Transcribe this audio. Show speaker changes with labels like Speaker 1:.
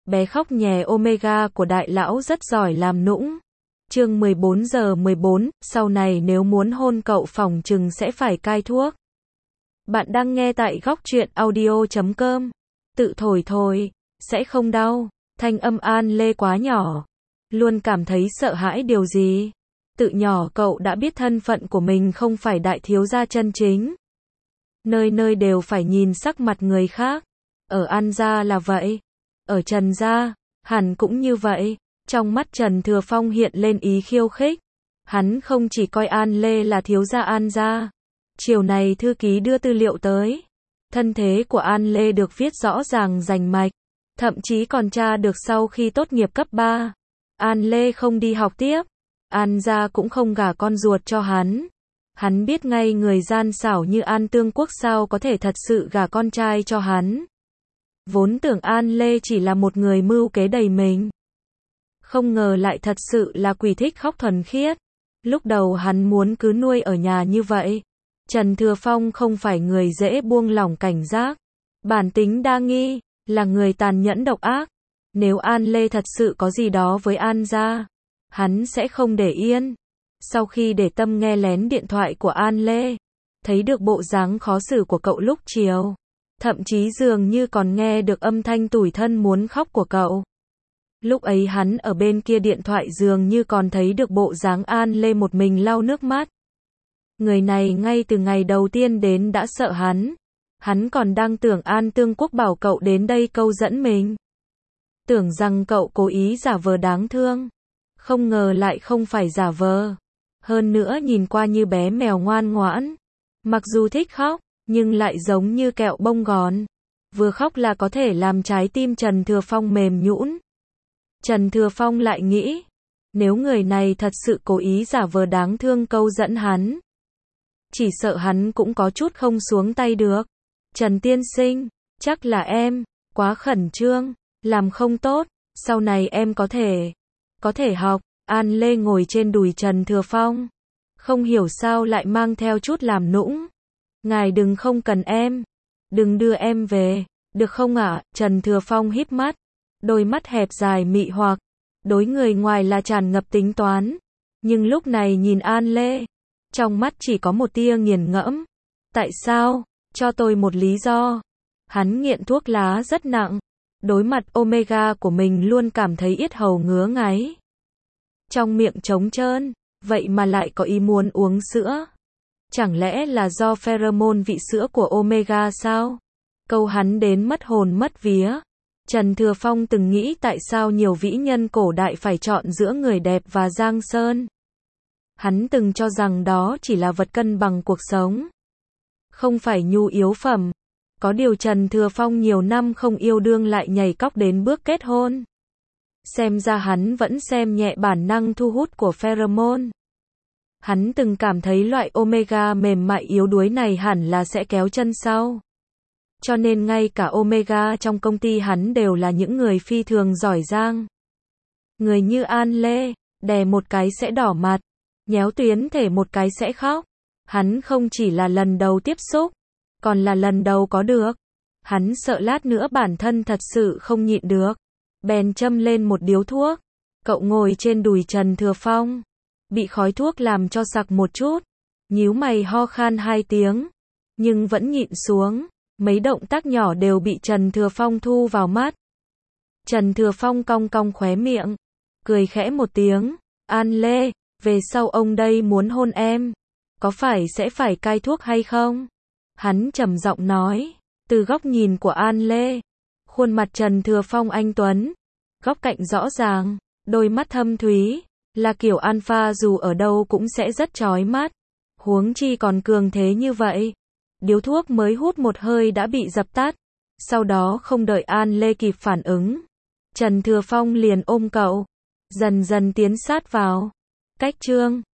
Speaker 1: Bé khóc nhè Omega của đại lão rất giỏi làm nũng. Chương 14:14, sau này nếu muốn hôn cậu phỏng chừng sẽ phải cai thuốc. Bạn đang nghe tại góc truyện audio.com. Tự thổi thôi, sẽ không đau. Thanh âm An Lê quá nhỏ. Luôn cảm thấy sợ hãi điều gì. Tự nhỏ cậu đã biết thân phận của mình không phải đại thiếu gia chân chính. Nơi nơi đều phải nhìn sắc mặt người khác. Ở An gia là vậy. Ở Trần gia, hẳn cũng như vậy. Trong mắt Trần Thừa Phong hiện lên ý khiêu khích. Hắn không chỉ coi An Lê là thiếu gia An gia. Chiều này thư ký đưa tư liệu tới. Thân thế của An Lê được viết rõ ràng rành mạch. Thậm chí còn tra được sau khi tốt nghiệp cấp 3. An Lê không đi học tiếp. An gia cũng không gả con ruột cho hắn. Hắn biết ngay người gian xảo như An Tương Quốc sao có thể thật sự gả con trai cho hắn. Vốn tưởng An Lê chỉ là một người mưu kế đầy mình. Không ngờ lại thật sự là quỷ thích khóc thuần khiết. Lúc đầu hắn muốn cứ nuôi ở nhà như vậy. Trần Thừa Phong không phải người dễ buông lỏng cảnh giác. Bản tính đa nghi, là người tàn nhẫn độc ác. Nếu An Lê thật sự có gì đó với An gia, hắn sẽ không để yên. Sau khi để tâm nghe lén điện thoại của An Lê, thấy được bộ dáng khó xử của cậu lúc chiều. Thậm chí dường như còn nghe được âm thanh tủi thân muốn khóc của cậu. Lúc ấy hắn ở bên kia điện thoại dường như còn thấy được bộ dáng An Lê một mình lau nước mắt. Người này ngay từ ngày đầu tiên đến đã sợ hắn. Hắn còn đang tưởng An Tương Quốc bảo cậu đến đây câu dẫn mình. Tưởng rằng cậu cố ý giả vờ đáng thương. Không ngờ lại không phải giả vờ. Hơn nữa nhìn qua như bé mèo ngoan ngoãn. Mặc dù thích khóc, nhưng lại giống như kẹo bông gòn. Vừa khóc là có thể làm trái tim Trần Thừa Phong mềm nhũn. Trần Thừa Phong lại nghĩ, nếu người này thật sự cố ý giả vờ đáng thương câu dẫn hắn, chỉ sợ hắn cũng có chút không xuống tay được. Trần tiên sinh, chắc là em quá khẩn trương, làm không tốt, sau này em có thể học. An Lê ngồi trên đùi Trần Thừa Phong, không hiểu sao lại mang theo chút làm nũng. Ngài đừng không cần em, đừng đưa em về, được không ạ? Trần Thừa Phong híp mắt, đôi mắt hẹp dài mị hoặc, đối người ngoài là tràn ngập tính toán, nhưng lúc này nhìn An Lê, trong mắt chỉ có một tia nghiền ngẫm. Tại sao? Cho tôi một lý do. Hắn nghiện thuốc lá rất nặng, đối mặt Omega của mình luôn cảm thấy yết hầu ngứa ngáy. Trong miệng trống trơn, vậy mà lại có ý muốn uống sữa. Chẳng lẽ là do pheromone vị sữa của Omega sao? Câu hắn đến mất hồn mất vía. Trần Thừa Phong từng nghĩ tại sao nhiều vĩ nhân cổ đại phải chọn giữa người đẹp và giang sơn. Hắn từng cho rằng đó chỉ là vật cân bằng cuộc sống, không phải nhu yếu phẩm. Có điều Trần Thừa Phong nhiều năm không yêu đương lại nhảy cóc đến bước kết hôn. Xem ra hắn vẫn xem nhẹ bản năng thu hút của pheromone. Hắn từng cảm thấy loại Omega mềm mại yếu đuối này hẳn là sẽ kéo chân sau. Cho nên ngay cả Omega trong công ty hắn đều là những người phi thường giỏi giang. Người như An Lê, đè một cái sẽ đỏ mặt, nhéo tuyến thể một cái sẽ khóc. Hắn không chỉ là lần đầu tiếp xúc, còn là lần đầu có được. Hắn sợ lát nữa bản thân thật sự không nhịn được. Bèn châm lên một điếu thuốc. Cậu ngồi trên đùi Trần Thừa Phong, bị khói thuốc làm cho sặc một chút, nhíu mày ho khan 2 tiếng, nhưng vẫn nhịn xuống. Mấy động tác nhỏ đều bị Trần Thừa Phong thu vào mắt. Trần Thừa Phong cong cong khóe miệng, cười khẽ một tiếng. An Lê, về sau ông đây muốn hôn em, có phải sẽ phải cai thuốc hay không? Hắn trầm giọng nói. Từ góc nhìn của An Lê, khuôn mặt Trần Thừa Phong anh tuấn, góc cạnh rõ ràng, đôi mắt thâm thúy, là kiểu alpha dù ở đâu cũng sẽ rất chói mắt. Huống chi còn cường thế như vậy. Điếu thuốc mới hút một hơi đã bị dập tắt. Sau đó không đợi An Lê kịp phản ứng, Trần Thừa Phong liền ôm cậu, dần dần tiến sát vào. Cách chương